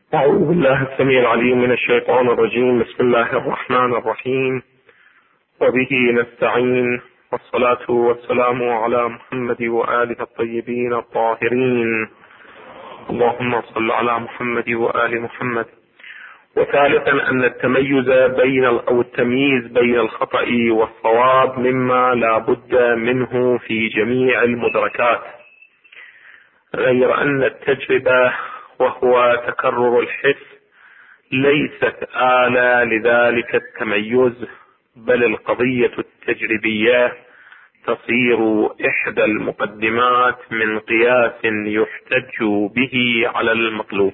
أعوذ بالله السميع العليم من الشيطان الرجيم. بسم الله الرحمن الرحيم، وبه نستعين، والصلاة والسلام على محمد وآله الطيبين الطاهرين. اللهم صل على محمد وآل محمد. وثالثا أن التمييز بين الخطأ والصواب مما لا بد منه في جميع المدركات، غير أن التجربة وهو تكرر الحس ليست آلة لذلك التميز، بل القضية التجريبية تصير إحدى المقدمات من قياس يحتج به على المطلوب.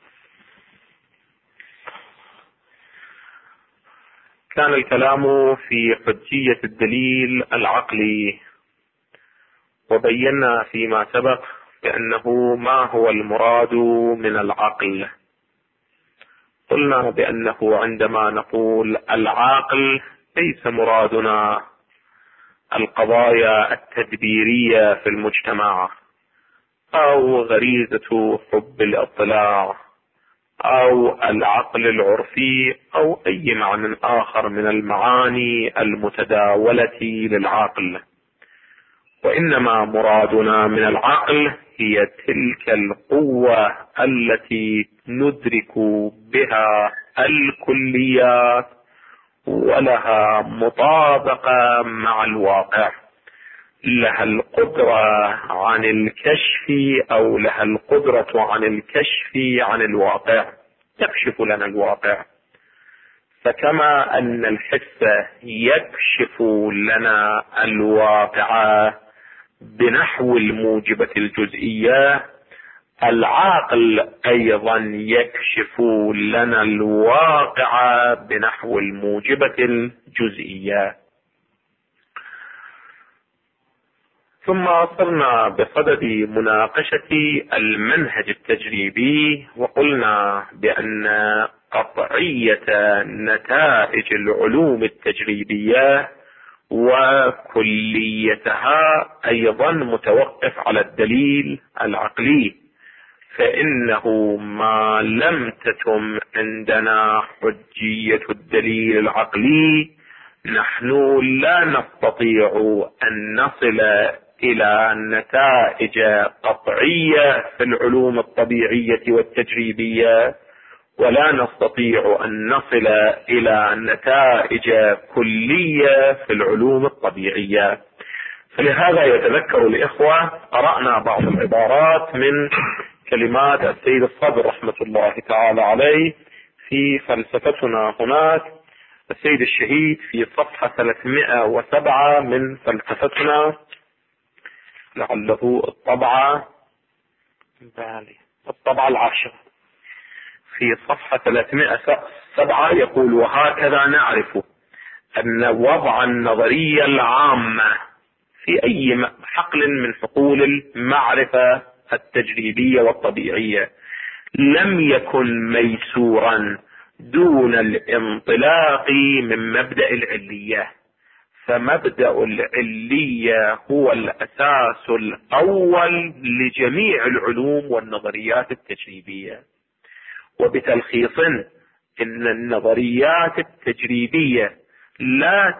كان الكلام في حجية الدليل العقلي، وبينا فيما سبق بأنه ما هو المراد من العقل. قلنا بأنه عندما نقول العقل ليس مرادنا القضايا التدبيرية في المجتمع، أو غريزة حب الاطلاع، أو العقل العرفي، أو أي معنى آخر من المعاني المتداولة للعقل. وإنما مرادنا من العقل هي تلك القوة التي ندرك بها الكليات ولها مطابقة مع الواقع، لها القدرة عن الكشف، أو لها القدرة عن الكشف عن الواقع، تكشف لنا الواقع. فكما أن الحس يكشف لنا الواقع بنحو الموجبة الجزئية، العقل أيضا يكشف لنا الواقع بنحو الموجبة الجزئية. ثم صرنا بصدد مناقشة المنهج التجريبي، وقلنا بأن قطعية نتائج العلوم التجريبية وكليتها أيضا متوقف على الدليل العقلي، فإنه ما لم تتم عندنا حجية الدليل العقلي نحن لا نستطيع أن نصل إلى نتائج قطعية في العلوم الطبيعية والتجريبية، ولا نستطيع أن نصل إلى نتائج كلية في العلوم الطبيعية. فلهذا يتذكر الإخوة قرأنا بعض العبارات من كلمات السيد الصدر رحمة الله تعالى عليه في فلسفتنا هناك. السيد الشهيد في صفحة 307 من فلسفتنا، لعله الطبعة 10، في صفحة 307 يقول: وهكذا نعرف أن وضع النظرية العامة في أي حقل من حقول المعرفة التجريبية والطبيعية لم يكن ميسورا دون الانطلاق من مبدأ العلية، فمبدأ العلية هو الأساس الأول لجميع العلوم والنظريات التجريبية. وبتلخيص، إن النظريات التجريبية لا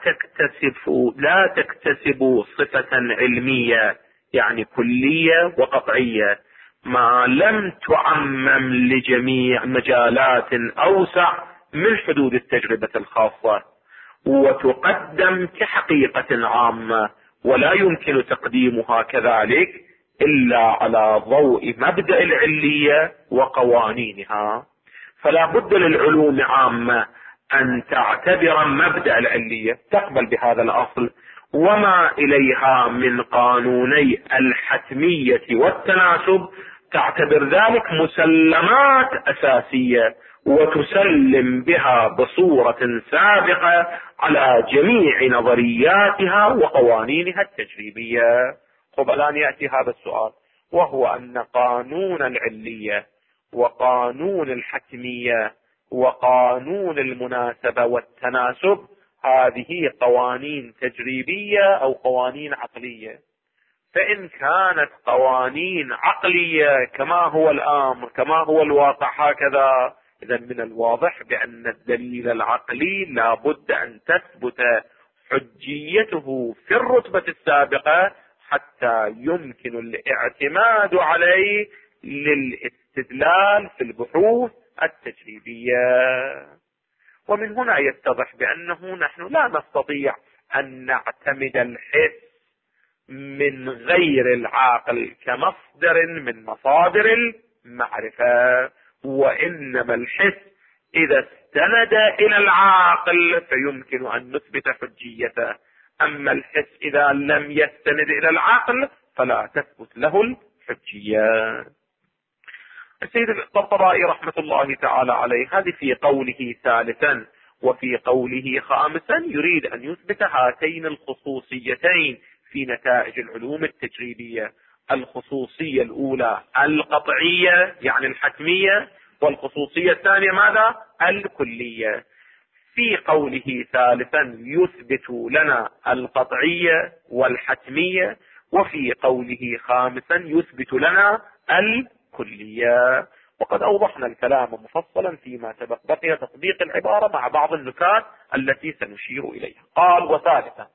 تكتسب صفة علمية، يعني كلية وقطعية، ما لم تعمم لجميع مجالات أوسع من حدود التجربة الخاصة، وتقدم كحقيقة عامة، ولا يمكن تقديمها كذلك إلا على ضوء مبدأ العلية وقوانينها. فلا بد للعلوم عامة أن تعتبر مبدأ العلية، تقبل بهذا الأصل وما إليها من قانوني الحتمية والتناسب، تعتبر ذلك مسلمات أساسية، وتسلم بها بصورة سابقة على جميع نظرياتها وقوانينها التجريبية. الآن يأتي هذا السؤال، وهو أن قانون العلية وقانون الحتمية وقانون المناسبة والتناسب هذه قوانين تجريبية أو قوانين عقلية؟ فإن كانت قوانين عقلية كما هو الأمر كما هو الواقع هكذا، إذا من الواضح بأن الدليل العقلي لا بد أن تثبت حجيته في الرتبة السابقة حتى يمكن الاعتماد عليه للاستدلال في البحوث التجريبية. ومن هنا يتضح بأنه نحن لا نستطيع أن نعتمد الحس من غير العاقل كمصدر من مصادر المعرفة، وإنما الحس إذا استند إلى العاقل فيمكن أن نثبت حجيته، أما الحس إذا لم يستند إلى العقل فلا تثبت له الحجية. السيد الطبطبائي رحمة الله تعالى عليه هذه في قوله ثالثا، وفي قوله خامسا يريد أن يثبت هاتين الخصوصيتين في نتائج العلوم التجريبية: الخصوصية الأولى القطعية يعني الحتمية، والخصوصية الثانية ماذا؟ الكلية. في قوله ثالثا يثبت لنا القطعية والحتمية، وفي قوله خامسا يثبت لنا الكلية. وقد أوضحنا الكلام مفصلا فيما سبق، بقي تطبيق العبارة مع بعض النكات التي سنشير إليها. قال: وثالثا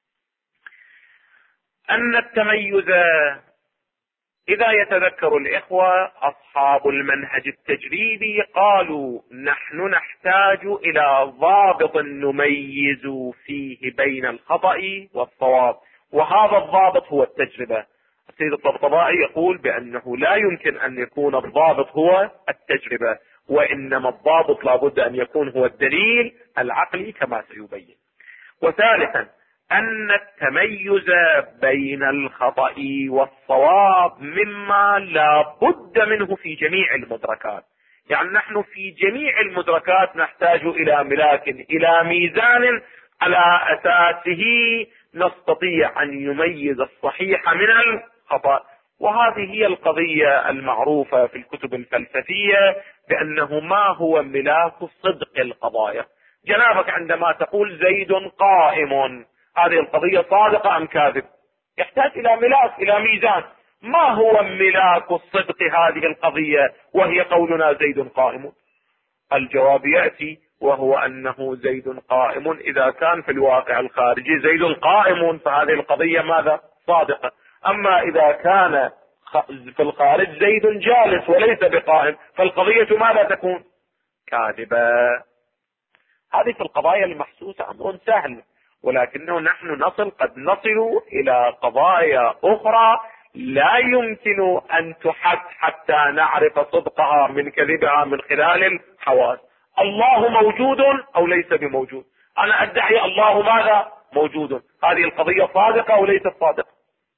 أن التميز، إذا يتذكر الإخوة أصحاب المنهج التجريبي قالوا نحن نحتاج إلى ضابط نميز فيه بين الخطأ والصواب، وهذا الضابط هو التجربة. السيد الطبطبائي يقول بأنه لا يمكن أن يكون الضابط هو التجربة، وإنما الضابط لابد أن يكون هو الدليل العقلي كما سيبين. وثالثا أن التميز بين الخطأ والصواب مما لا بد منه في جميع المدركات، يعني نحن في جميع المدركات نحتاج إلى ملاك، إلى ميزان على أساسه نستطيع أن يميز الصحيح من الخطأ. وهذه هي القضية المعروفة في الكتب الفلسفية بأنه ما هو ملاك صدق القضايا. جنابك عندما تقول زيد قائم، هذه القضية صادقة أم كاذب؟ يحتاج إلى ملاك، إلى ميزان. ما هو ملاك الصدق هذه القضية وهي قولنا زيد قائم؟ الجواب يأتي وهو أنه زيد قائم إذا كان في الواقع الخارجي زيد قائم، فهذه القضية ماذا؟ صادقة. أما إذا كان في الخارج زيد جالس وليس بقائم فالقضية ماذا تكون؟ كاذبة. هذه في القضايا المحسوسة أمر سهل، ولكنه نحن قد نصل إلى قضايا أخرى لا يمكن أن تحد حتى نعرف صدقها من كذبها من خلال الحواس. الله موجود أو ليس بموجود؟ أنا أدعي الله ماذا؟ موجود. هذه القضية صادقة أو ليست صادقة؟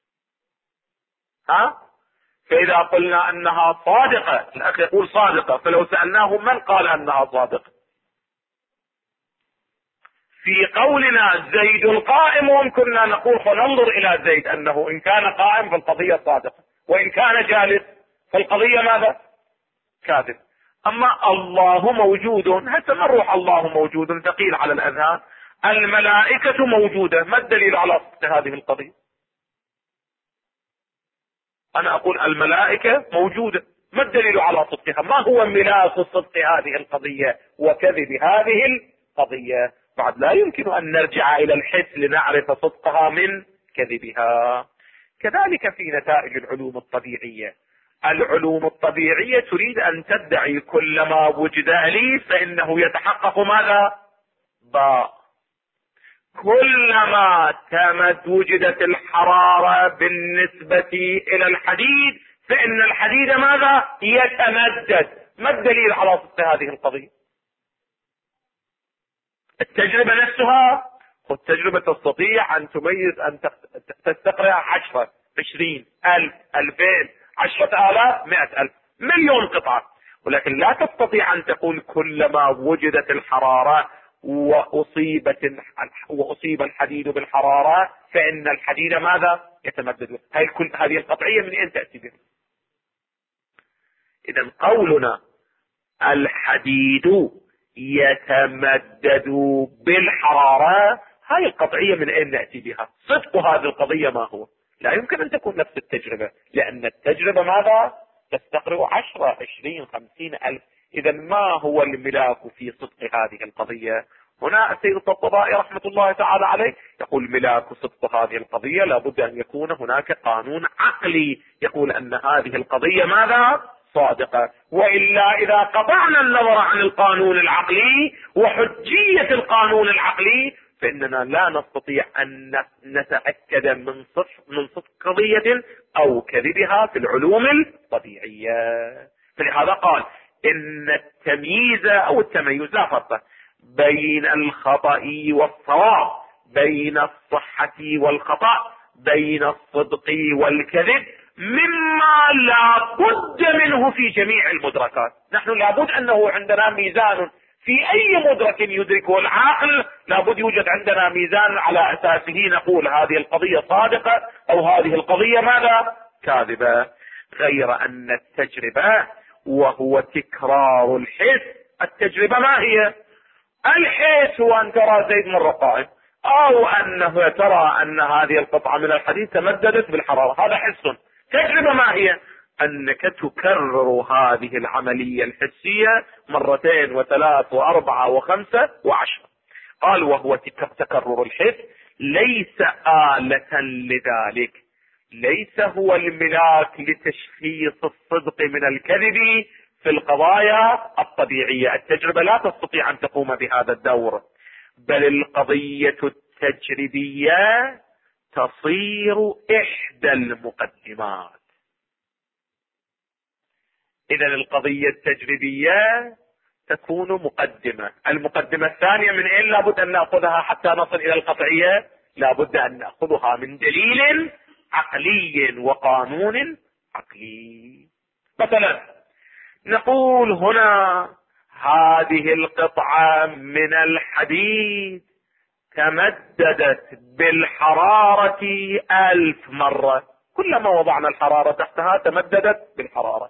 فإذا قلنا أنها صادقة، الأخ يقول صادقة، فلو سألناه من قال أنها صادقة؟ في قولنا زيد قائم كنا نقول فننظر إلى زيد أنه إن كان قائم فالقضية صادقة، وإن كان جالس فالقضية ماذا؟ كاذب. أما الله موجود، هسه من روح الله موجود ثقيل على الأذهان. الملائكة موجودة، ما الدليل على صدق هذه القضية؟ أنا أقول الملائكة موجودة، ما الدليل على صدقها؟ ما هو ملاك صدق هذه القضية وكذب هذه القضية؟ بعد لا يمكن أن نرجع إلى الحس لنعرف صدقها من كذبها. كذلك في نتائج العلوم الطبيعية، العلوم الطبيعية تريد أن تدعي كلما وجد أليف فإنه يتحقق ماذا؟ باء. كلما وجدت الحرارة بالنسبة إلى الحديد فإن الحديد ماذا؟ يتمدد. ما الدليل على صدق هذه القضية؟ التجربة نفسها، والتجربة تستطيع أن تميز، أن تستقرأ 10 20 1000 2000 10,000 100,000 مليون قطعة، ولكن لا تستطيع أن تقول كلما وجدت الحرارة وأصيب الحديد بالحرارة فإن الحديد ماذا؟ يتمدد. هذه القطعية من أين تأتي بها؟ إذن قولنا الحديد يتمدد بالحرارة، هاي القطعية من أين نأتي بها؟ صدق هذه القضية ما هو؟ لا يمكن أن تكون نفس التجربة، لأن التجربة ماذا؟ تستقرئ 10 20 50 ألف. إذا ما هو الملاك في صدق هذه القضية؟ هنا السيد الطبطبائي رحمة الله تعالى عليه يقول ملاك صدق هذه القضية لابد أن يكون هناك قانون عقلي يقول أن هذه القضية ماذا؟ صادقة. وإلا إذا قطعنا النظر عن القانون العقلي وحجية القانون العقلي فإننا لا نستطيع أن نتأكد من صدق قضية أو كذبها في العلوم الطبيعية. فلهذا قال إن التمييز أو التميز لا فرق بين الخطأ والصواب، بين الصحة والخطأ، بين الصدق والكذب، مما لا بد منه في جميع المدركات. نحن لابد أنه عندنا ميزان في أي مدرك يدركه العقل، لابد يوجد عندنا ميزان على أساسه نقول هذه القضية صادقة أو هذه القضية ماذا؟ كاذبة. غير أن التجربة وهو تكرار الحس. التجربة ما هي؟ الحس هو أن ترى زيد مرة قائم، أو أنه ترى أن هذه القطعة من الحديد تمددت بالحرارة، هذا حس. تجربة ما هي؟ أنك تكرر هذه العملية الحسية 2 و3 و4 و5 و10. قال وهو تكرر الحس ليس آلة لذلك، ليس هو الملاك لتشخيص الصدق من الكذب في القضايا الطبيعية. التجربة لا تستطيع أن تقوم بهذا الدور، بل القضية التجريبية تصير إحدى المقدمات. إذن القضية التجريبية تكون مقدمة. المقدمة الثانية من أين لابد أن نأخذها حتى نصل إلى القطعية؟ لابد أن نأخذها من دليل عقلي وقانون عقلي. مثلا نقول هنا هذه القطعة من الحديد تمددت بالحرارة 1000 مرة، كلما وضعنا الحرارة تحتها تمددت بالحرارة.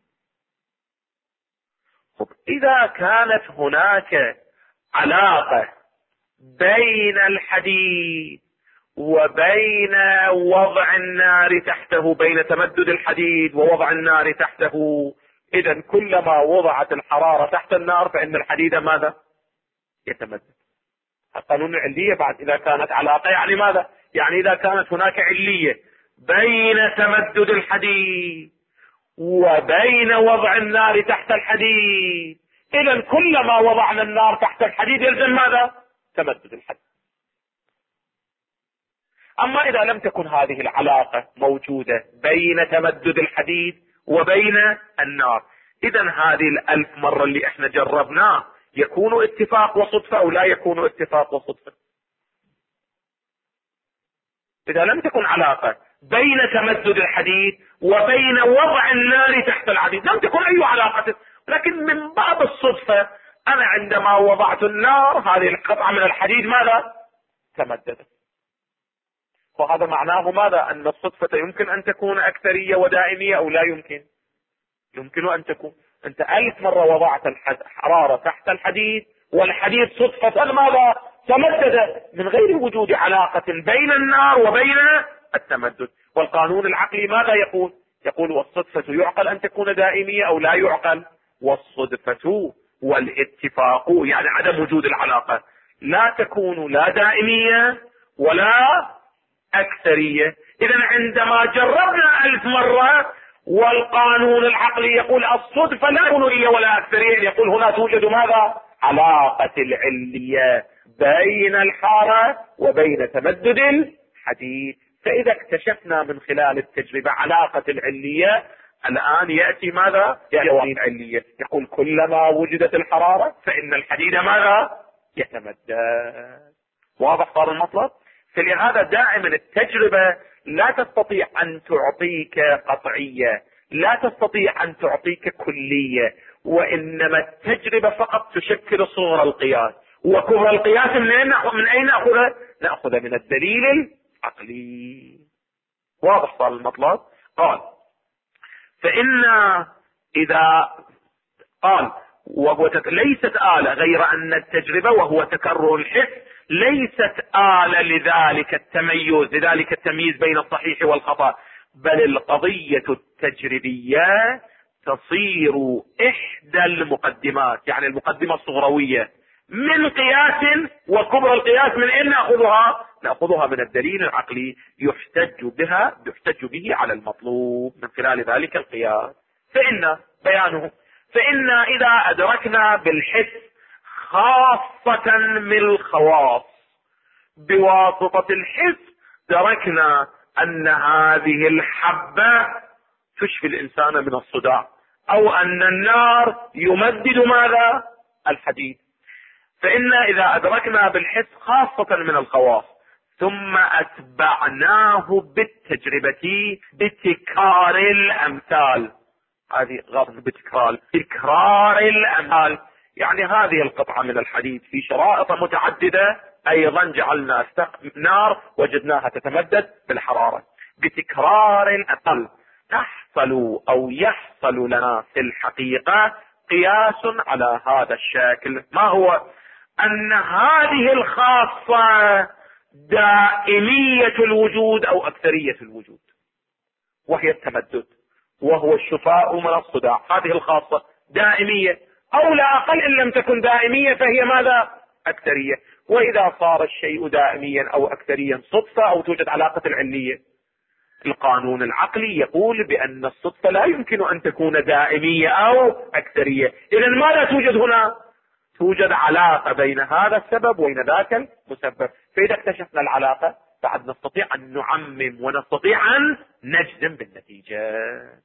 إذا كانت هناك علاقة بين الحديد وبين وضع النار تحته، بين تمدد الحديد ووضع النار تحته، إذن كلما وضعت الحرارة تحت النار فإن الحديد ماذا؟ يتمدد. القانون العلية بعد إذا كانت علاقة يعني ماذا؟ يعني إذا كانت هناك علية بين تمدد الحديد وبين وضع النار تحت الحديد، إذن كلما وضعنا النار تحت الحديد يلزم ماذا؟ تمدد الحديد. أما إذا لم تكن هذه العلاقة موجودة بين تمدد الحديد وبين النار، إذن هذه 1000 مرة اللي احنا جربناه يكون اتفاق وصدفة أو لا يكون اتفاق وصدفة؟ إذا لم تكن علاقة بين تمدد الحديد وبين وضع النار تحت الحديد لم تكن أي علاقة، لكن من باب الصدفة أنا عندما وضعت النار هذه القطعة من الحديد ماذا؟ تمددت. وهذا معناه ماذا؟ أن الصدفة يمكن أن تكون أكثرية ودائمية أو لا يمكن؟ يمكن أن تكون. أنت 1000 مرة وضعت الحرارة تحت الحديد والحديد صدفة ماذا؟ تمدد من غير وجود علاقة بين النار وبين التمدد. والقانون العقلي ماذا يقول؟ يقول والصدفة يعقل أن تكون دائمية أو لا يعقل؟ والصدفة والاتفاق يعني عدم وجود العلاقة لا تكون لا دائمية ولا أكثرية. إذن عندما جربنا 1000 مرة والقانون العقلي يقول الصدفة لا تكون هي ولا أكثرية، يقول هنا توجد ماذا؟ علاقة العلية بين الحارة وبين تمدد الحديد. فإذا اكتشفنا من خلال التجربة علاقة العلية، الآن يأتي ماذا؟ يأتي العلية يقول كلما وجدت الحرارة فإن الحديد ماذا؟ يتمدد. واضح صار المطلب؟ فلهذا دائما التجربة لا تستطيع أن تعطيك قطعية، لا تستطيع أن تعطيك كلية، وإنما التجربة فقط تشكل صغر القياس. وكبر القياس من أين نأخذه؟ نأخذ من الدليل العقلي. واضح صار المطلب؟ قال فإن إذا قال وهو ليست آلة غير أن التجربة وهو تكرر الحس ليست آلة لذلك التمييز بين الصحيح والخطأ، بل القضية التجريبية تصير إحدى المقدمات، يعني المقدمة الصغروية من قياس، وكبرى القياس من أين نأخذها من الدليل العقلي يحتج به على المطلوب من خلال ذلك القياس. فإن بيانه، فإن إذا أدركنا بالحس خاصة من الخواص بواسطة الحس، دركنا أن هذه الحبة تشفي الإنسان من الصداع، أو أن النار يمدد ماذا؟ الحديد. فإن إذا أدركنا بالحس خاصة من الخواص ثم أتبعناه بالتجربة بتكرار الأمثال، هذه غرض تكرار الأمثال، يعني هذه القطعة من الحديد في شرائط متعددة أيضا جعلنا نار وجدناها تتمدد بالحرارة. بتكرار الأمثال تحصل أو يحصل لنا في الحقيقة قياس على هذا الشكل. ما هو؟ أن هذه الخاصة دائمية الوجود أو أكثرية الوجود، وهي التمدد وهو الشفاء من الصداع. هذه الخاصة دائمية، أو لا أقل إن لم تكن دائمية فهي ماذا؟ أكثرية. وإذا صار الشيء دائميا أو أكثريا صدفة أو توجد علاقة العلية، القانون العقلي يقول بأن الصدفة لا يمكن أن تكون دائمية أو أكثرية. إذن ماذا توجد هنا؟ توجد علاقة بين هذا السبب وبين ذاك المسبب. فإذا اكتشفنا العلاقة بعد نستطيع أن نعمم ونستطيع أن نجزم بالنتيجة.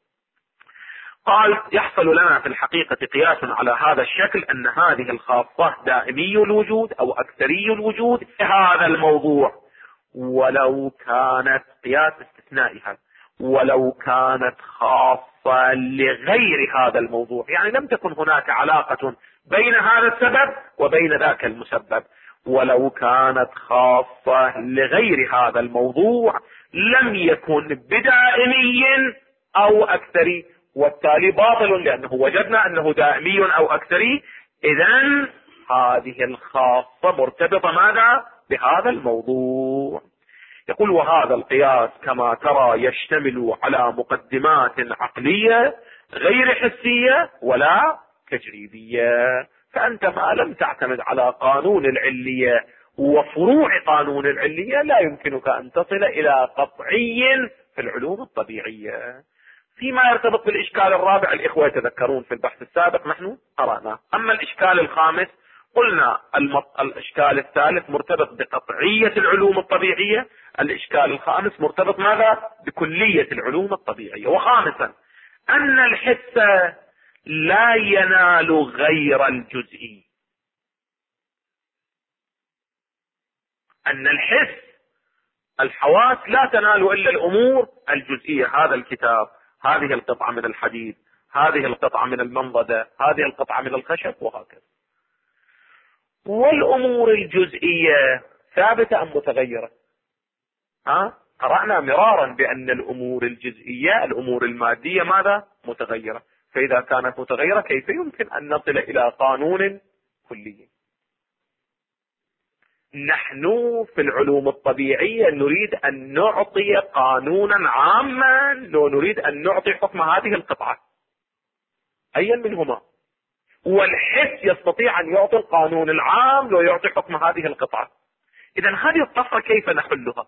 قال يحصل لنا في الحقيقة قياس على هذا الشكل، أن هذه الخاصة دائمي الوجود أو أكثري الوجود في هذا الموضوع، ولو كانت قياس استثنائها، ولو كانت خاصة لغير هذا الموضوع، يعني لم تكن هناك علاقة بين هذا السبب وبين ذاك المسبب، ولو كانت خاصة لغير هذا الموضوع لم يكن بدائمي أو أكثري، والتالي باطل، لأنه وجدنا أنه دائمي أو أكثري. إذن هذه الخاصة مرتبطة ماذا؟ بهذا الموضوع. يقول وهذا القياس كما ترى يشتمل على مقدمات عقلية غير حسية ولا تجريبية. فأنت ما لم تعتمد على قانون العلية وفروع قانون العلية لا يمكنك أن تصل إلى قطعي في العلوم الطبيعية. فيما يرتبط بالإشكال الرابع، الإخوة يتذكرون في البحث السابق نحن قرأنا. أما الإشكال الخامس قلنا الإشكال الثالث مرتبط بقطعية العلوم الطبيعية، الإشكال الخامس مرتبط ماذا؟ بكلية العلوم الطبيعية. وخامسا أن الحس لا ينال غير الجزئي، أن الحس الحواس لا تنال إلا الأمور الجزئية، هذا الكتاب، هذه القطعة من الحديد، هذه القطعة من المنضدة، هذه القطعة من الخشب، وهكذا. والأمور الجزئية ثابتة أم متغيرة؟ قرأنا مرارا بأن الأمور الجزئية الأمور المادية ماذا؟ متغيرة. فإذا كانت متغيرة كيف يمكن أن نصل إلى قانون كلي؟ نحن في العلوم الطبيعية نريد أن نعطي قانونا عاما، لو نريد أن نعطي حكم هذه القطعة أيا منهما، والحس يستطيع أن يعطي القانون العام لو يعطي حكم هذه القطعة. إذن هذه الطفرة كيف نحلها؟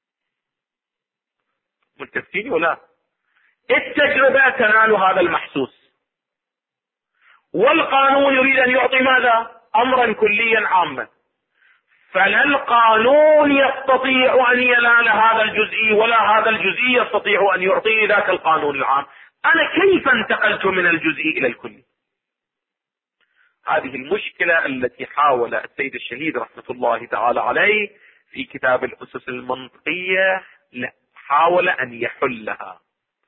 ملتفتين ولا؟ التجربة تنال هذا المحسوس، والقانون يريد أن يعطي ماذا؟ أمرا كليا عاما. فلا القانون يستطيع أن ينال هذا الجزئي ولا هذا الجزئي يستطيع أن يعطي ذاك القانون العام. أنا كيف انتقلت من الجزئي إلى الكلي؟ هذه المشكلة التي حاول السيد الشهيد رحمة الله تعالى عليه في كتاب الأسس المنطقية حاول أن يحلها،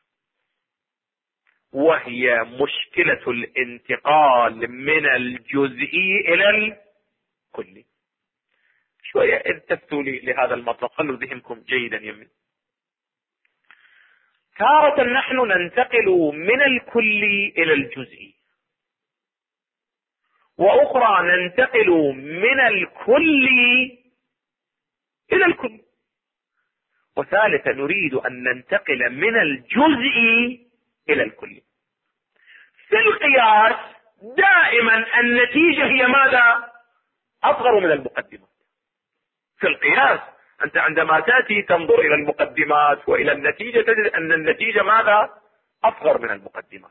وهي مشكلة الانتقال من الجزئي إلى الكلي. شوية التفتوا لي لهذا المطلب، خلوا ذهنكم جيدا يمين. تارة نحن ننتقل من الكلي إلى الجزئي، وأخرى ننتقل من الكلي إلى الكل. وثالثا نريد أن ننتقل من الجزء إلى الكل. في القياس دائما النتيجة هي ماذا؟ أصغر من المقدمات. في القياس أنت عندما تأتي تنظر إلى المقدمات وإلى النتيجة تجد أن النتيجة ماذا؟ أصغر من المقدمات.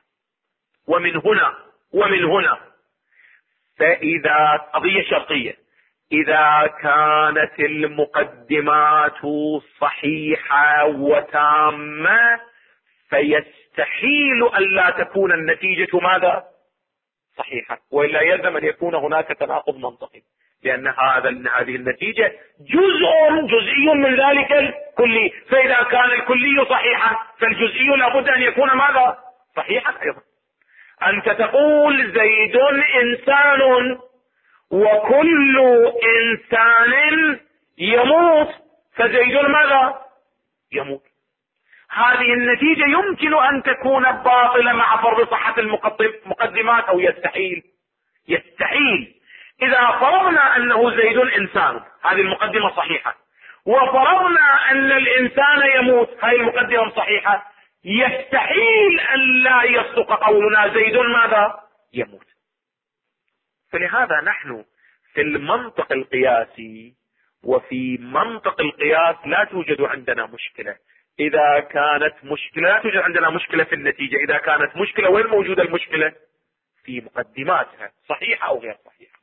ومن هنا فإذا قضية شرطية، إذا كانت المقدمات صحيحة وتامة فيستحيل أن لا تكون النتيجة ماذا؟ صحيحة، وإلا يلزم أن يكون هناك تناقض منطقي، لأن هذه النتيجة جزئي من ذلك الكلي، فإذا كان الكلي صحيحا فالجزئي لابد أن يكون ماذا؟ صحيحا أيضا. أنت تقول زيد إنسان وكل إنسان يموت، فزيد ماذا؟ يموت. هذه النتيجة يمكن أن تكون باطلة مع فرض صحة المقدمات أو يستحيل. إذا فرضنا أنه زيد إنسان، هذه المقدمة صحيحة، وفرضنا أن الإنسان يموت، هذه المقدمة صحيحة، يستحيل أن لا يصدق قولنا زيد ماذا؟ يموت. فلهذا نحن في المنطق القياسي وفي منطق القياس لا توجد عندنا مشكلة. إذا كانت مشكلة لا توجد عندنا مشكلة في النتيجة. إذا كانت مشكلة وين موجودة المشكلة؟ في مقدماتها صحيحة أو غير صحيحة.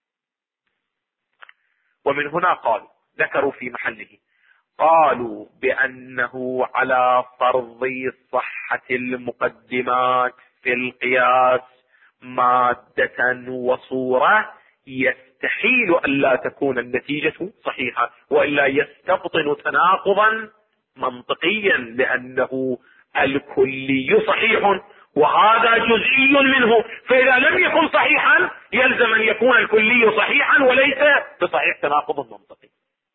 ومن هنا ذكروا في محله، قالوا بأنه على فرض صحة المقدمات في القياس مادة وصورة يستحيل أن لا تكون النتيجة صحيحة، وإلا يستبطن تناقضا منطقيا، لأنه الكلي صحيح وهذا جزئي منه، فإذا لم يكن صحيحا يلزم أن يكون الكلي صحيحا وليس بصحيح، تناقض منطقي.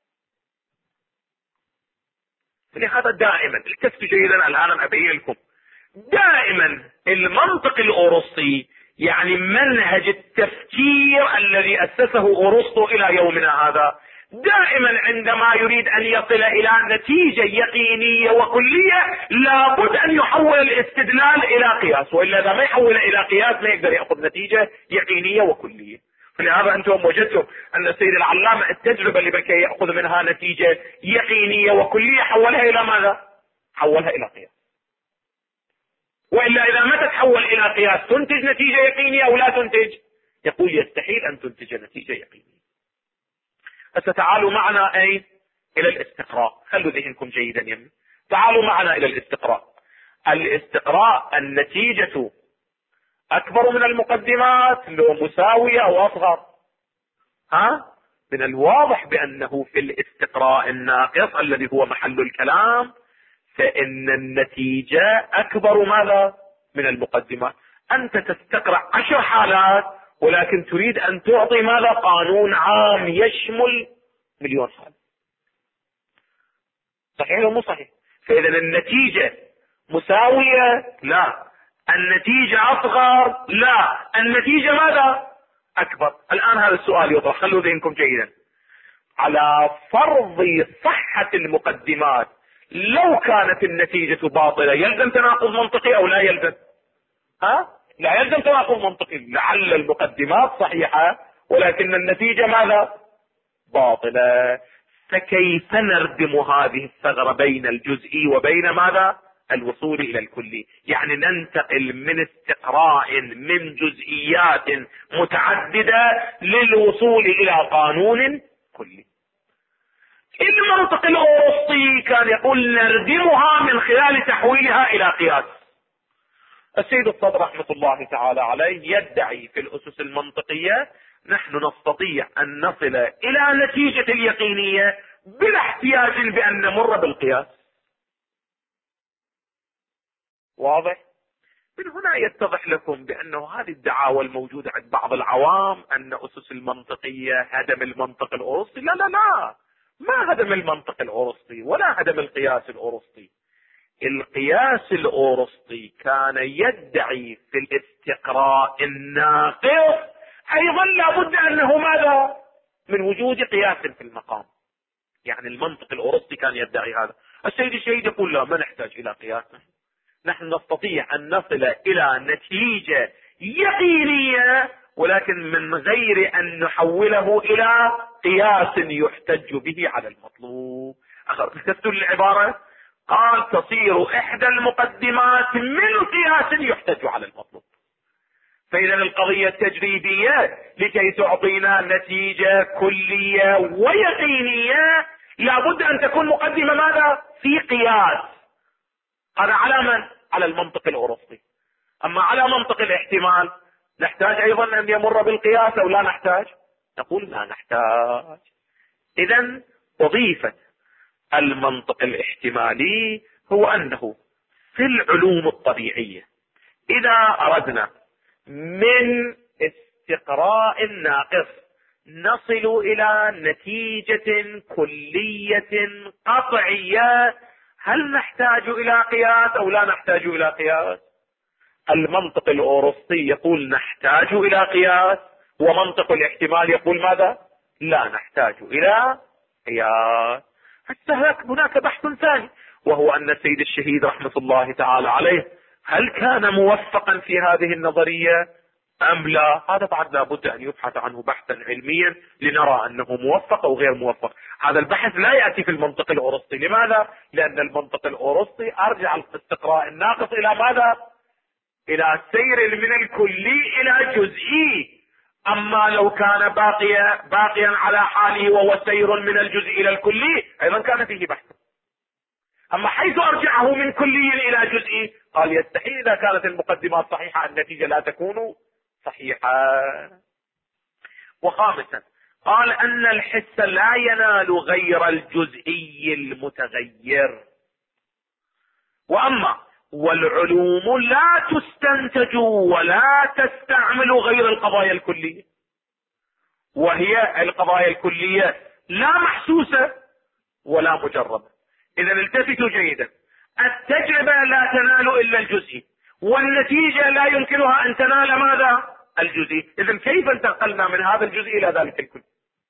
لهذا دائما التفتوا جيدا، الآن أبين لكم دائما المنطق الأوروسطي، يعني منهج التفكير الذي أسسه أرسطو إلى يومنا هذا، دائما عندما يريد أن يصل إلى نتيجة يقينية وكلية لابد أن يحول الاستدلال إلى قياس، وإلا إذا ما يحول إلى قياس ما يقدر يأخذ نتيجة يقينية وكلية. فلهذا أنتم وجدتم أن السيد العلامة التجربة اللي بكي يأخذ منها نتيجة يقينية وكلية حولها إلى ماذا؟ حولها إلى قياس. وإلا إذا ما تتحول إلى قياس تنتج نتيجة يقينية أو لا تنتج؟ يقول يستحيل أن تنتج نتيجة يقينية. فتعالوا معنا إلى الاستقراء. خلوا ذهنكم جيدا يمين. تعالوا معنا إلى الاستقراء. الاستقراء النتيجة أكبر من المقدمات لو مساوية أو أصغر؟ من الواضح بأنه في الاستقراء الناقص الذي هو محل الكلام فإن النتيجة أكبر ماذا؟ من المقدمات. أنت تستقرأ 10 حالات ولكن تريد أن تعطي ماذا؟ قانون عام يشمل مليون حالة. صحيح أو مو صحيح؟ فإذا النتيجة مساوية؟ لا. النتيجة أصغر؟ لا. النتيجة ماذا؟ أكبر. الآن هذا السؤال يطرح، خلوا ذهنكم جيدا. على فرض صحة المقدمات لو كانت النتيجة باطلة يلزم تناقض منطقي أو لا يلزم؟ لا يلزم تناقض منطقي. لعل المقدمات صحيحة ولكن النتيجة ماذا؟ باطلة. فكيف نردم هذه الثغرة بين الجزئي وبين ماذا؟ الوصول إلى الكلي. يعني ننتقل من استقراء من جزئيات متعددة للوصول إلى قانون كلي. المنطق الأوروسطي كان يقول نردمها من خلال تحويلها إلى قياس. السيد الصدر رحمة الله تعالى عليه يدعي في الأسس المنطقية نحن نستطيع أن نصل إلى نتيجة اليقينية بلا احتياج بأن نمر بالقياس. واضح؟ من هنا يتضح لكم بأنه هذه الدعاوى الموجودة عند بعض العوام أن أسس المنطقية هدم المنطق الأوروسطي. لا لا لا، ما هدم المنطق الأوروسطي ولا هدم القياس الأوروسطي. القياس الأوروسطي كان يدعي في الاستقراء الناقص أيضا لابد أنه ماذا؟ من وجود قياس في المقام. يعني المنطق الأرسطي كان يدعي هذا. السيد الشهيد يقول لا، ما نحتاج إلى قياس، نحن نستطيع أن نصل إلى نتيجة يقينية ولكن من غير أن نحوله إلى قياس يحتج به على المطلوب. أخذت العبارة، قال تصير إحدى المقدمات من قياس يحتج على المطلوب. فإذا القضية التجريبية لكي تعطينا نتيجة كلية ويقينية لابد أن تكون مقدمة ماذا؟ في قياس. هذا على من؟ على المنطق الأوروبي. أما على منطق الاحتمال نحتاج أيضا أن يمر بالقياس أو لا نحتاج؟ نقول لا نحتاج. إذن وظيفة المنطق الاحتمالي هو أنه في العلوم الطبيعية إذا أردنا من استقراء ناقص نصل إلى نتيجة كلية قطعية، هل نحتاج إلى قياس أو لا نحتاج إلى قياس؟ المنطق الأوروبي يقول نحتاج إلى قياس، ومنطق الاحتمال يقول ماذا؟ لا نحتاج إلى قياس. هناك بحث ثاني، وهو أن السيد الشهيد رحمة الله تعالى عليه هل كان موفقا في هذه النظرية أم لا؟ هذا بعد لابد أن يبحث عنه بحثا علميا لنرى أنه موفق أو غير موفق. هذا البحث لا يأتي في المنطق الأوروبي. لماذا؟ لأن المنطق الأوروبي أرجع الاستقراء الناقص إلى ماذا؟ إلى السير من الكلي إلى جزئي. أما لو كان باقيا على حاله وهو سير من الجزء إلى الكلي أيضا كان فيه بحث. أما حيث أرجعه من كلي إلى جزئي قال يستحيل إذا كانت المقدمات صحيحة النتيجة لا تكون صحيحة. وخامسا قال أن الحس لا ينال غير الجزئي المتغير. وأما والعلوم لا تستنتج ولا تستعمل غير القضايا الكلية، وهي القضايا الكلية لا محسوسة ولا مجربة. إذا التفتوا جيدا، التجربة لا تنال إلا الجزئي، والنتيجة لا يمكنها أن تنال ماذا؟ الجزئي. إذا كيف انتقلنا من هذا الجزء إلى ذلك الكل؟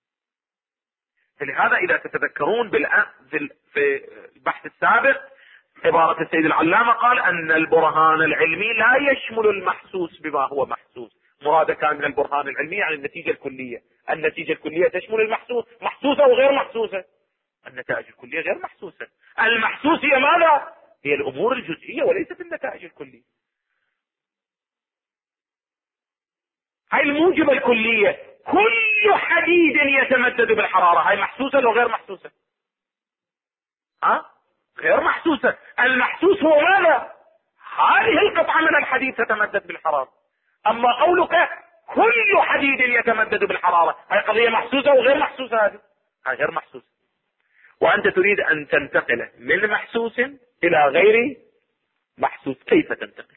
فلهذا إذا تتذكرون في البحث السابق عبارة السيد العلامة قال أن البرهان العلمي لا يشمل المحسوس بما هو محسوس. مراد كان من البرهان العلمي يعني النتيجة الكلية. النتيجة الكلية تشمل المحسوس، محسوسة وغير محسوسة. النتائج الكلية غير محسوسة. المحسوس هي ماذا؟ هي الأمور الجزئية وليست النتائج الكلية. هاي الموجبة الكلية كل حديد يتمدد بالحرارة، هاي محسوسة لو غير محسوسة؟ غير محسوسة. المحسوس هو ماذا؟ هذه القطعة من الحديد تتمدد بالحرارة. أما قولك كل حديد يتمدد بالحرارة، هاي قضية محسوسة وغير محسوسة. هاي غير محسوسة. وأنت تريد أن تنتقل من محسوس إلى غير محسوس، كيف تنتقل؟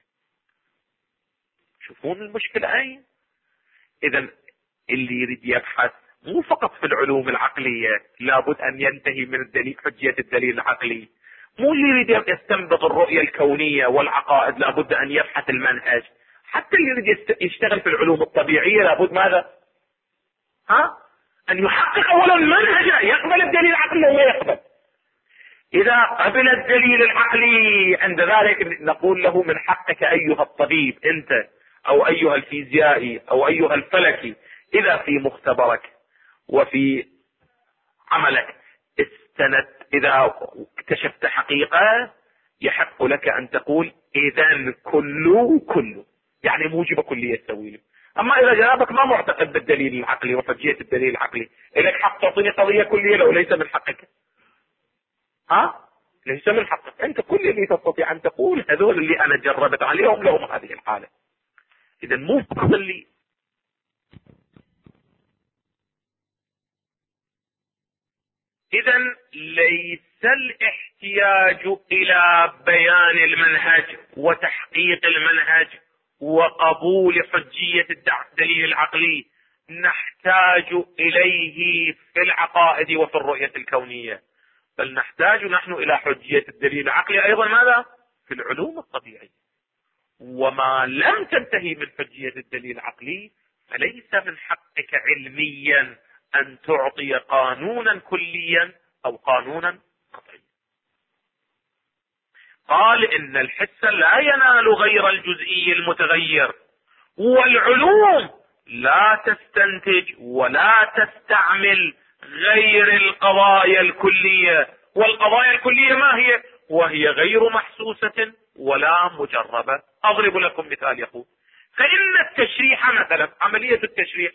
شوفون المشكلة أين. إذا اللي يريد يبحث مو فقط في العلوم العقلية لابد أن ينتهي من الدليل، حجية الدليل العقلي. مو اللي يريد يستنبط الرؤية الكونية والعقائد لابد أن يبحث المنهج. حتى اللي يريد يشتغل في العلوم الطبيعية لابد ماذا؟ أن يحقق أولا منهجا، يقبل الدليل العقلي وما يقبل. إذا قبل الدليل العقلي عند ذلك نقول له من حقك أيها الطبيب أنت أو أيها الفيزيائي أو أيها الفلكي، إذا في مختبرك وفي عملك إذا اكتشفت حقيقة يحق لك أن تقول إذن كله يعني موجبة كلية تسوي له. أما إذا جنابك ما معتقد بالدليل العقلي وحجية الدليل العقلي، إليك حق تعطيني قضية كلية لو ليس من حقك. ليس من حقك أنت. كل اللي تستطيع أن تقول هذول اللي أنا جربت عليهم لهم هذه الحالة. إذا مو فقط اللي إذا ليس الاحتياج إلى بيان المنهج وتحقيق المنهج وقبول حجية الدليل العقلي نحتاج إليه في العقائد وفي الرؤية الكونية، بل نحتاج نحن إلى حجية الدليل العقلي أيضا ماذا؟ في العلوم الطبيعية. وما لم تنتهي من حجية الدليل العقلي فليس من حقك علميا أن تعطي قانونا كليا أو قانونا قطعيا. قال إن الحس لا ينال غير الجزئي المتغير، والعلوم لا تستنتج ولا تستعمل غير القضايا الكلية. والقضايا الكلية ما هي؟ وهي غير محسوسة ولا مجربة. أضرب لكم مثال. يقول فإن التشريح مثلا، عملية التشريح،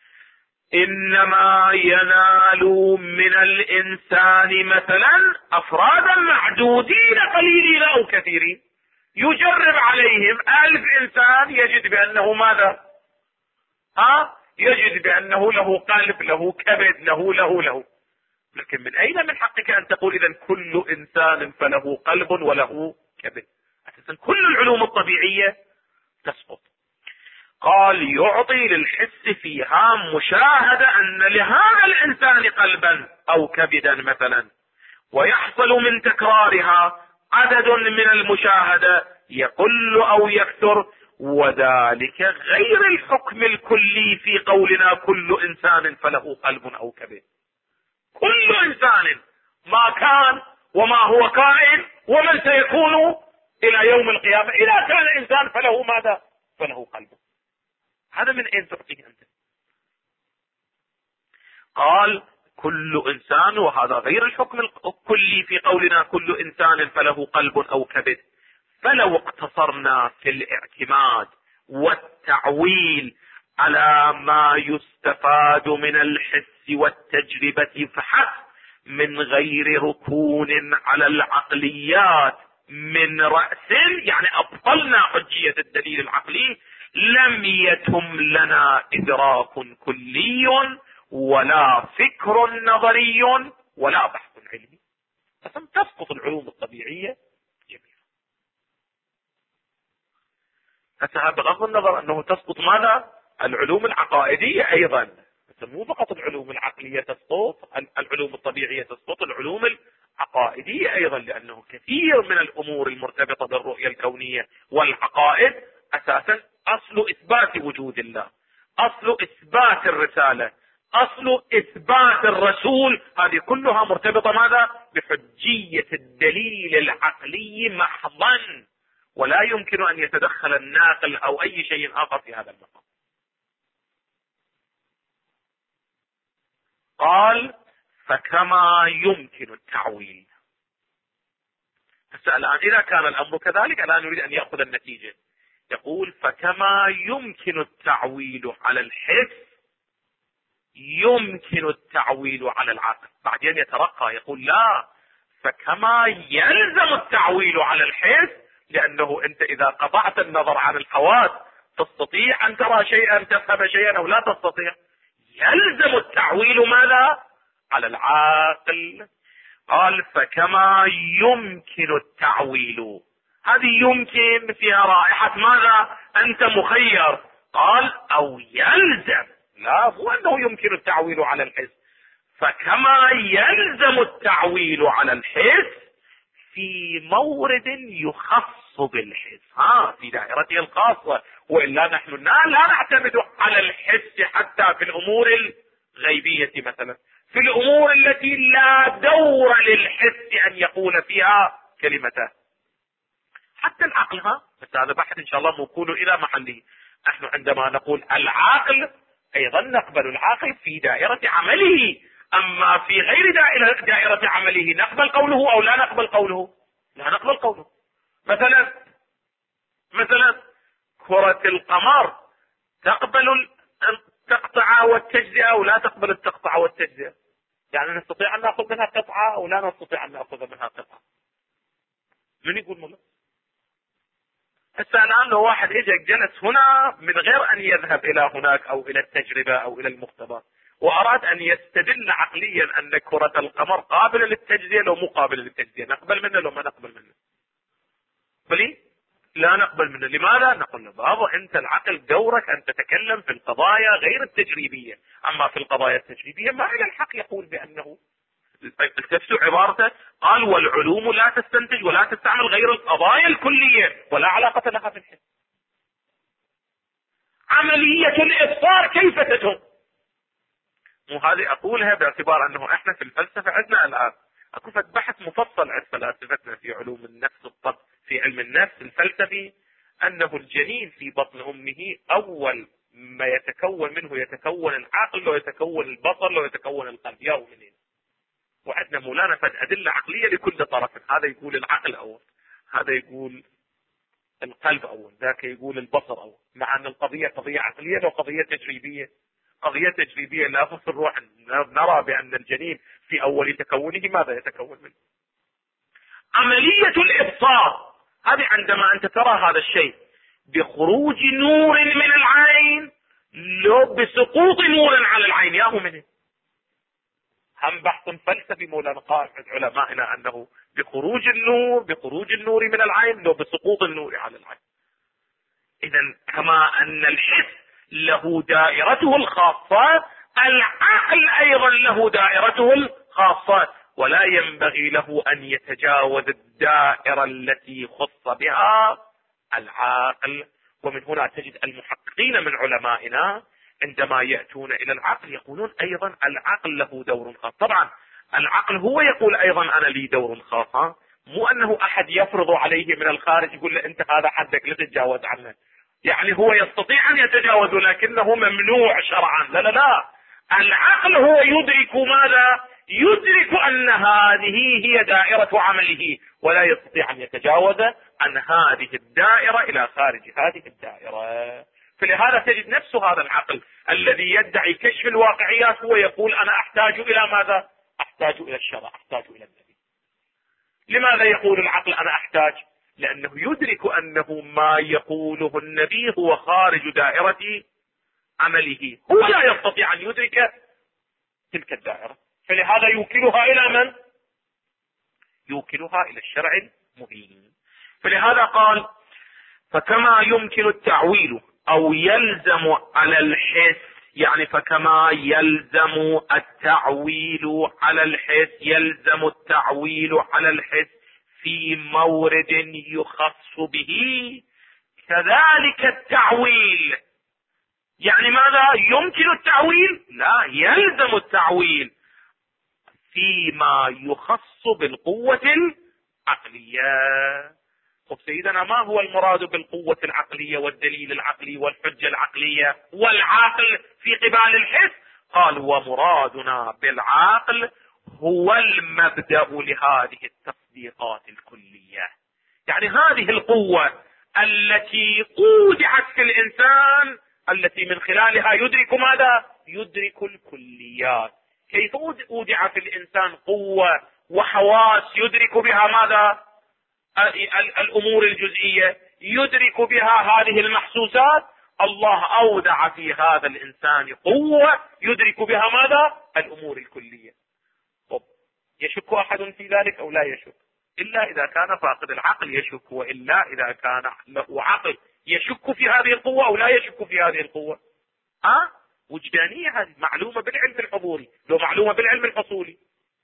إنما ينال من الإنسان مثلا أفرادا معدودين قليلين أو كثيرين، يجرب عليهم 1000 إنسان يجد بأنه ماذا؟ يجد بأنه له قلب، له كبد، له. لكن من أين من حقك أن تقول إذن كل إنسان فله قلب وله كبد؟ أساسا كل العلوم الطبيعية تسقط. قال يعطي للحس فيها مشاهدة أن لهذا الإنسان قلبا أو كبدا مثلا، ويحصل من تكرارها عدد من المشاهدة يقل أو يكثر، وذلك غير الحكم الكلي في قولنا كل إنسان فله قلب أو كبد. كل إنسان ما كان وما هو كائن ومن سيكون إلى يوم القيامة، إذا كان إنسان فله ماذا؟ فله قلب. هذا من أين تعطيه أنت؟ قال كل إنسان، وهذا غير الحكم الكلي في قولنا كل إنسان فله قلب أو كبد. فلو اقتصرنا في الاعتماد والتعويل على ما يستفاد من الحس والتجربة فحسب من غير ركون على العقليات من رأس، يعني أبطلنا حجية الدليل العقلي، لم يتم لنا إدراك كلي ولا فكر نظري ولا بحث علمي. تسقط العلوم الطبيعية جميعا. بغض النظر أنه تسقط ماذا؟ العلوم العقائدية أيضا، مو فقط العلوم العقلية تسقط، العلوم الطبيعية تسقط، العلوم العقائدية أيضا، لأنه كثير من الأمور المرتبطة بالرؤية الكونية والعقائد أساسا أصل إثبات وجود الله، أصل إثبات الرسالة، أصل إثبات الرسول، هذه كلها مرتبطة ماذا؟ بحجية الدليل العقلي محضا، ولا يمكن أن يتدخل الناقل أو أي شيء آخر في هذا المقام. قال فكما يمكن التعويل. الآن إذا كان الأمر كذلك، الآن يريد أن يأخذ النتيجة. يقول فكما يمكن التعويل على الحس يمكن التعويل على العقل. بعدين يترقى يقول لا، فكما يلزم التعويل على الحس، لأنه أنت إذا قطعت النظر عن الحواس تستطيع أن ترى شيئا، تفهم شيئا، أو لا تستطيع. يلزم التعويل ماذا؟ على العقل. قال فكما يمكن التعويل، هذه يمكن فيها رائحة ماذا؟ أنت مخير. قال أو يلزم، لا، مو أنه يمكن التعويل على الحس، فكما يلزم التعويل على الحس في مورد يخص بالحس، في دائرته الخاصة، وإلا نحن لا نعتمد على الحس حتى في الأمور الغيبية مثلا، في الأمور التي لا دور للحس أن يقول فيها كلمته. حتى العقل، بس هذا بحث إن شاء الله موكول إلى محله. نحن عندما نقول العقل أيضا نقبل العقل في دائرة عمله، أما في غير دائرة عمله نقبل قوله أو لا نقبل قوله؟ لا نقبل قوله. مثلا كرة القمر تقبل التقطعة والتجزئة أو لا تقبل التقطعة والتجزئة؟ يعني نستطيع أن نأخذ منها قطعة أو لا نستطيع أن نأخذ منها قطعة؟ من يقول ملا؟ هسه الآن لو واحد إجا جلس هنا من غير أن يذهب إلى هناك أو إلى التجربة أو إلى المختبر، وأراد أن يستدل عقليا أن كرة القمر قابلة للتجزئة لو مو قابلة للتجزئة، نقبل منه لو ما نقبل منه؟ بلي لا نقبل منه. لماذا؟ نقول له بابا أنت العقل دورك أن تتكلم في القضايا غير التجريبية، أما في القضايا التجريبية ما إلى الحق يقول بأنه. التفسير عبارته قال والعلوم لا تستنتج ولا تستعمل غير القضايا الكلية ولا علاقة لها بالحس. عملية الإبصار كيف تتم؟ وهذه اقولها باعتبار انه احنا في الفلسفة عندنا الان اكو بحث مفصل عند فلاسفتنا في علوم النفس الطب في علم النفس الفلسفي، انه الجنين في بطن امه اول ما يتكون منه يتكون العقل، لو يتكون البصر، لو يتكون القلب، يا منين. وعندنا مولانا فد ادله عقليه لكل طرف، هذا يقول العقل اول، هذا يقول القلب اول، ذاك يقول البصر اول، مع ان القضيه قضيه عقليه لو قضيه تجريبيه. قضيه تجريبيه لا في الروح نرى بان الجنين في اول تكونه ماذا يتكون منه؟ عمليه الابصار هذه عندما انت ترى هذا الشيء بخروج نور من العين لو بسقوط نور على العين، ياهو منه. هم بحث فلسفي مولانا قال عند علمائنا انه بخروج النور من العين لو بسقوط النور على العين. اذا كما ان الحس له دائرته الخاصة، العقل ايضا له دائرته الخاصة، ولا ينبغي له ان يتجاوز الدائرة التي خص بها العقل. ومن هنا تجد المحققين من علمائنا عندما يأتون الى العقل يقولون ايضا العقل له دور خاص. طبعا العقل هو يقول ايضا انا لي دور خاص، مو انه احد يفرض عليه من الخارج يقول له انت هذا حدك لا تتجاوز عنه. يعني هو يستطيع ان يتجاوز لكنه ممنوع شرعا. لا لا لا، العقل هو يدرك ماذا؟ يدرك ان هذه هي دائرة عمله، ولا يستطيع ان يتجاوز عن هذه الدائرة الى خارج هذه الدائرة. فلهذا تجد نفس هذا العقل الذي يدعي كشف الواقعيات هو يقول انا احتاج الى ماذا؟ احتاج الى الشرع، احتاج الى النبي. لماذا يقول العقل انا احتاج؟ لانه يدرك انه ما يقوله النبي هو خارج دائرة عمله، هو لا يستطيع ان يدرك تلك الدائرة، فلهذا يوكلها الى من؟ يوكلها الى الشرع المبين. فلهذا قال فكما يمكن التعويل او يلزم على الحس، يعني فكما يلزم التعويل على الحس، يلزم التعويل على الحس في مورد يخص به، كذلك التعويل. يعني ماذا؟ يمكن التعويل؟ لا، يلزم التعويل فيما يخص بالقوة العقلية. طب سيدنا ما هو المراد بالقوة العقلية والدليل العقلي والحجة العقلية والعقل في قبال الحس؟ قال ومرادنا بالعقل هو المبدأ لهذه التصديقات الكلية. يعني هذه القوة التي أودعت في الإنسان، التي من خلالها يدرك ماذا؟ يدرك الكليات. كيف أودع في الإنسان قوة وحواس يدرك بها ماذا؟ الأمور الجزئية، يدرك بها هذه المحسوسات. الله أودع في هذا الإنسان قوة يدرك بها ماذا؟ الأمور الكلية. طب يشك أحد في ذلك أو لا يشك؟ إلا إذا كان فاقد العقل يشك، وإلا إذا كان له عقل يشك في هذه القوة أو لا يشك في هذه القوة. وجدانية، هذه معلومة بالعلم الحضوري، لو معلومة بالعلم الحصولي.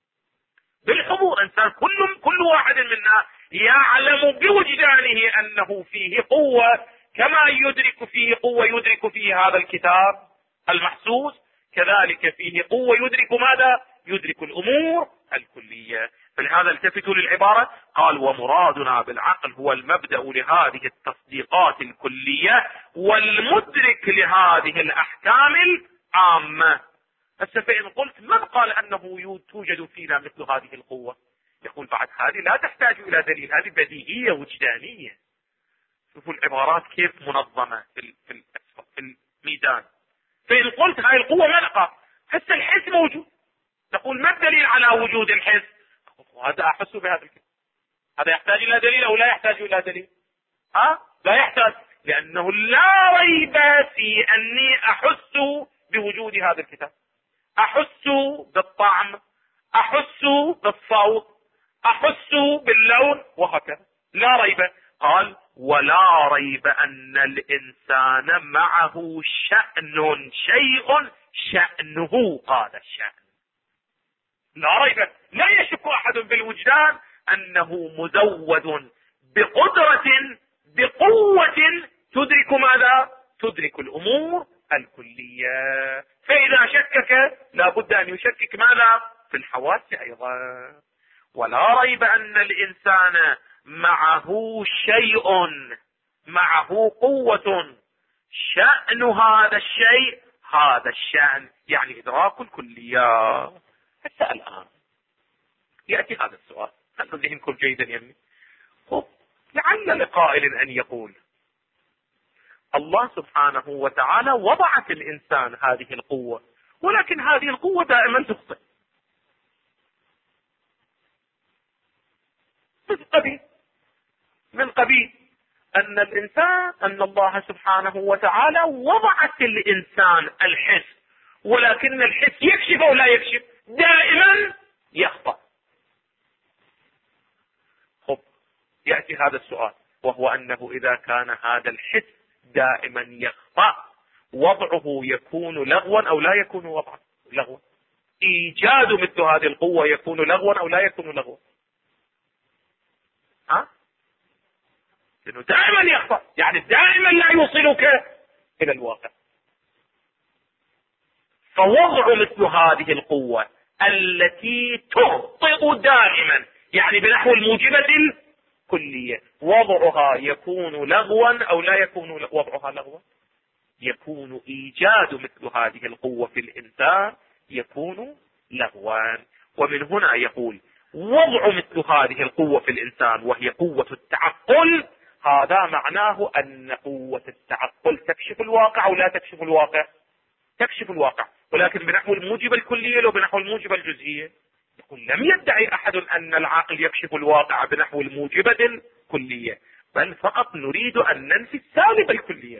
بالحضور إنسان كل واحد منا يعلم بوجدانه أنه فيه قوة، كما يدرك فيه قوة يدرك فيه هذا الكتاب المحسوس، كذلك فيه قوة يدرك ماذا؟ يدرك الأمور الكلية. فلهذا التفتوا للعبارة، قال ومرادنا بالعقل هو المبدأ لهذه التصديقات الكلية والمدرك لهذه الأحكام العامة. هسه فإن قلت من قال أنه توجد فينا مثل هذه القوة؟ يقول بعد هذه لا تحتاج إلى دليل، هذه بديهية وجدانية. شوفوا العبارات كيف منظمة في الميدان. فإن قلت هاي القوة ملقى، هسه الحس موجود، تقول ما الدليل على وجود الحس؟ هذا أحس بهذا الكلام. هذا يحتاج إلى دليل أو لا يحتاج إلى دليل؟ لا يحتاج، لأنه لا ريب في أني أحس بوجود هذا الكتاب، أحس بالطعم، أحس بالصوت، أحس باللون، وهكذا لا ريب. قال ولا ريب أن الإنسان معه شأن، شيء شأنه هذا الشأن. لا ريب، لا يشك أحد بالوجدان أنه مزود بقدرة بقوة تدرك ماذا؟ تدرك الأمور الكلية. فإذا شك شكك لابد أن يشكك ماذا؟ في الحواس أيضا. ولا ريب أن الإنسان معه شيء، معه قوة، شأن هذا الشيء هذا الشأن، يعني إدراك الكليات. حتى الآن يأتي هذا السؤال، هل ذهنكم جيدا يعني؟ لعل لقائل أن يقول الله سبحانه وتعالى وضع في الإنسان هذه القوة، ولكن هذه القوة دائما تخطئ. من قبيل أن الإنسان، أن الله سبحانه وتعالى وضع في الإنسان الحس، ولكن الحس يكشف أو لا يكشف، دائما يخطأ. يأتي هذا السؤال، وهو أنه إذا كان هذا الحس دائما يخطأ، وضعه يكون لغوا أو لا يكون وضعا لغوا؟ إيجاد مثل هذه القوة يكون لغوا أو لا يكون لغوا؟ لأنه دائما يخطأ، يعني دائما لا يوصلك إلى الواقع. فوضع مثل هذه القوة التي تخطئ دائما، يعني بنحو الموجبة الكلية، وضعها يكون لغوا أو لا يكون وضعها لغوا؟ يكون إيجاد مثل هذه القوة في الإنسان يكون لغوا. ومن هنا يقول وضع مثل هذه القوة في الإنسان وهي قوة التعقل، هذا معناه أن قوة التعقل تكشف الواقع أو لا تكشف الواقع؟ تكشف الواقع، ولكن بنحو الموجبة الكلية لو بنحو الموجبة الجزئية؟ يقول لم يدعي أحد أن العقل يكشف الواقع بنحو الموجبة الكلية، بل فقط نريد أن ننفي السالب الكلية.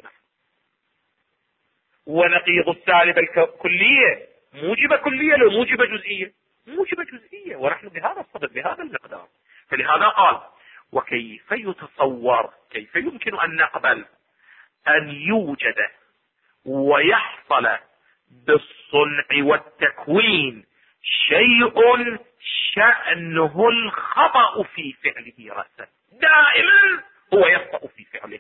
ونقيض السالب الكلية موجبة كلية لو موجبة جزئية؟ موجبة جزئية، ونحن بهذا الصدد بهذا المقدار. فلهذا قال وكيف يتصور، كيف يمكن أن نقبل أن يوجد ويحصل بالصنع والتكوين شيء شأنه الخطأ في فعله رأسا، دائما هو يخطأ في فعله.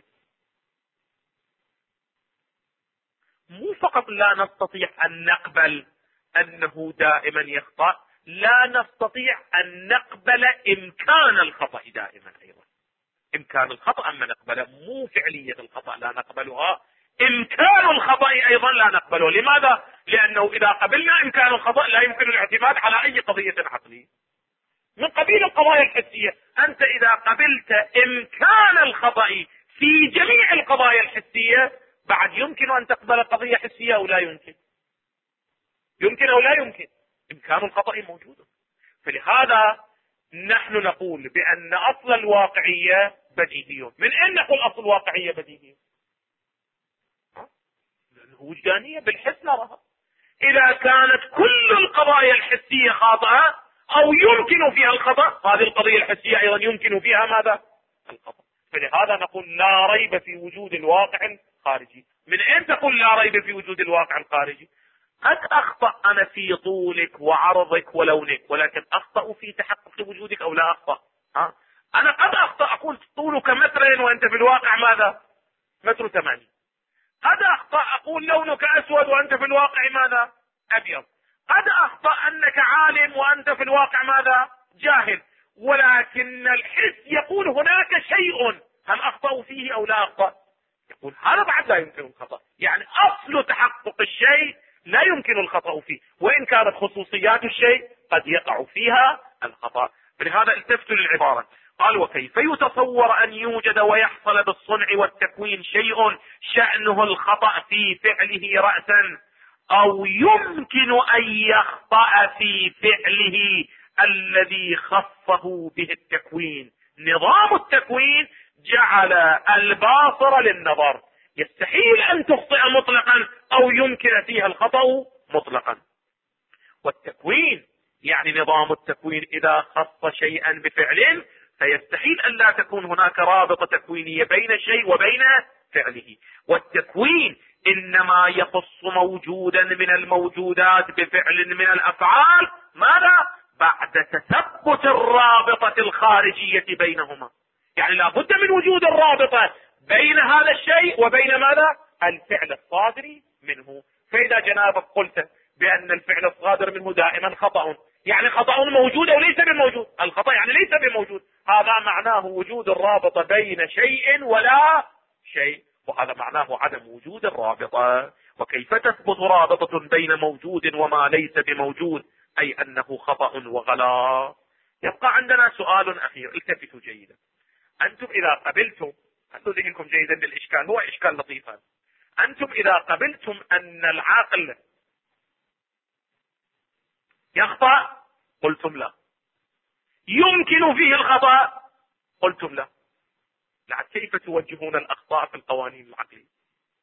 مو فقط لا نستطيع أن نقبل أنه دائما يخطأ، لا نستطيع أن نقبل إمكان الخطأ دائما أيضا. إمكان الخطأ أما نقبله، مو فعلية الخطأ لا نقبلها، إمكان الخطأ أيضا لا نقبله. لماذا؟ لأنه إذا قبلنا إمكان الخطأ لا يمكن الاعتماد على أي قضية عقلية من قبيل القضايا الحسية. أنت إذا قبلت إمكان الخطأ في جميع القضايا الحسية، بعد يمكن أن تقبل قضية حسية أو لا يمكن؟ يمكن أو لا يمكن؟ إمكان الخطأ موجود. فلهذا نحن نقول بأن أصل الواقعية بديهي. من أين نقول أصل الواقعية بديهي؟ لأنه وجدانية، بالحس نراها. إذا كانت كل القضايا الحسية خاطئة أو يمكن فيها الخطأ، هذه القضية الحسية أيضا يمكن فيها ماذا؟ الخطأ. فلهذا نقول لا ريب في وجود الواقع الخارجي. من أين تقول لا ريب في وجود الواقع الخارجي؟ قد أخطأ أنا في طولك وعرضك ولونك، ولكن أخطأ في تحقق وجودك أو لا أخطأ؟ أنا قد أخطأ أقول طولك مترين وأنت في الواقع ماذا؟ متر 80. قد أخطأ أقول لونك أسود وأنت في الواقع ماذا؟ أبيض. قد أخطأ أنك عالم وأنت في الواقع ماذا؟ جاهل. ولكن الحس يقول هناك شيء، هل أخطأ فيه أو لا أخطأ؟ يقول هذا بعد لا يمكن الخطأ. يعني أصل تحقق الشيء لا يمكن الخطأ فيه، وإن كانت خصوصيات الشيء قد يقع فيها الخطأ. فلهذا التفتوا للعبارة. قال وكيف يتصور أن يوجد ويحصل بالصنع والتكوين شيء شأنه الخطأ في فعله رأسا، أو يمكن أن يخطأ في فعله الذي خصه به التكوين. نظام التكوين جعل الباصر للنظر، يستحيل أن تخطئ مطلقا أو يمكن فيها الخطأ مطلقا. والتكوين يعني نظام التكوين إذا خص شيئا بفعل فيستحيل أن لا تكون هناك رابطة تكوينية بين شيء وبين فعله. والتكوين إنما يخص موجودا من الموجودات بفعل من الأفعال، ماذا؟ بعد تثبت الرابطة الخارجية بينهما. يعني لا بد من وجود الرابطة بين هذا الشيء وبين ماذا؟ الفعل الصادر منه. فإذا جنابك قلت بأن الفعل الصادر منه دائما خطأ، يعني خطأ موجود أو ليس بموجود. الخطأ يعني ليس بموجود، هذا معناه وجود الرابطة بين شيء ولا شيء، وهذا معناه عدم وجود الرابطة. وكيف تثبت رابطة بين موجود وما ليس بموجود؟ أي أنه خطأ وغلط. يبقى عندنا سؤال أخير، التفتوا جيدا. أنتم إذا قبلتم، خلوا ذهنكم جيدا للإشكال، هو إشكال لطيف هذا. أنتم إذا قبلتم أن العقل يخطأ قلتم لا، يمكن فيه الخطأ قلتم لا. لا، كيف توجهون الأخطاء في القوانين العقلية؟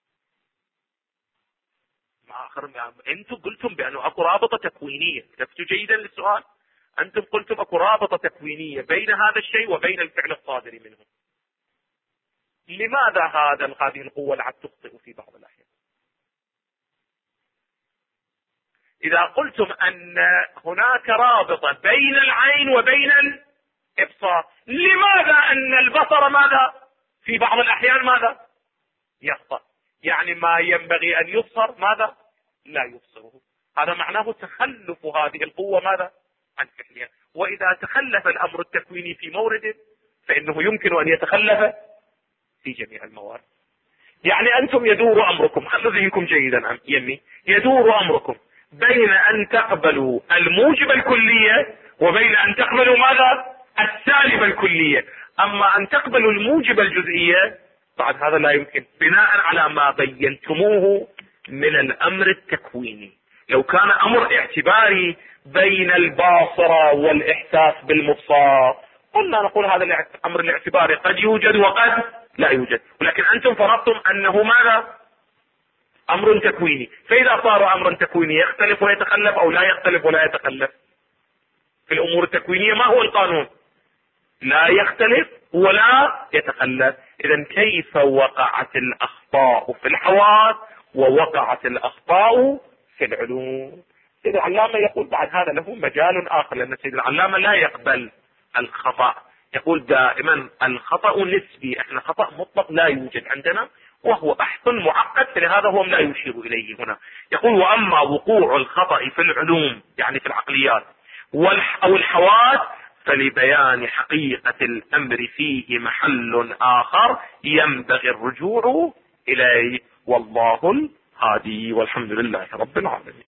أنتم قلتم بأنه أكو رابطة تكوينية. تفتوا جيدا للسؤال. أنتم قلتم أكو رابطة تكوينية بين هذا الشيء وبين الفعل الصادر منه. لماذا هذه القوة العقل تخطئ في بعض الأحيان؟ إذا قلتم أن هناك رابطة بين العين وبين الإبصار، لماذا أن البصر ماذا في بعض الأحيان ماذا يخطأ؟ يعني ما ينبغي أن يبصر ماذا لا يبصره. هذا معناه تخلف هذه القوة ماذا عن فعلها. وإذا تخلف الأمر التكويني في مورد فإنه يمكن أن يتخلف في جميع الموارد. يعني أنتم يدور أمركم، خلوا ذهنكم جيدا يمي، يدور أمركم بين أن تقبلوا الموجب الكلية وبين أن تقبلوا ماذا السالب الكلية. أما أن تقبلوا الموجب الجزئية بعد هذا لا يمكن، بناء على ما بينتموه من الأمر التكويني. لو كان أمر اعتباري بين الباصرة والإحساس بالمبصر قلنا نقول هذا الأمر الاعتباري قد يوجد وقد لا يوجد، ولكن أنتم فرضتم أنه ماذا أمر تكويني. فإذا صار أمر تكويني يختلف ويتخلف أو لا يختلف ولا يتخلف؟ في الأمور التكوينية ما هو القانون؟ لا يختلف ولا يتخلف. إذن كيف وقعت الأخطاء في الحواس ووقعت الأخطاء في العلوم؟ سيد العلامة يقول بعد هذا له مجال آخر، لأن سيد العلامة لا يقبل الخطأ، يقول دائما الخطأ نسبي، احنا خطأ مطلق لا يوجد عندنا، وهو بحث معقد، فلهذا هو لا يشير إليه هنا. يقول وأما وقوع الخطأ في العلوم يعني في العقليات أو الحواس فلبيان حقيقة الأمر فيه محل آخر ينبغي الرجوع إليه، والله الهادي، والحمد لله رب العالمين.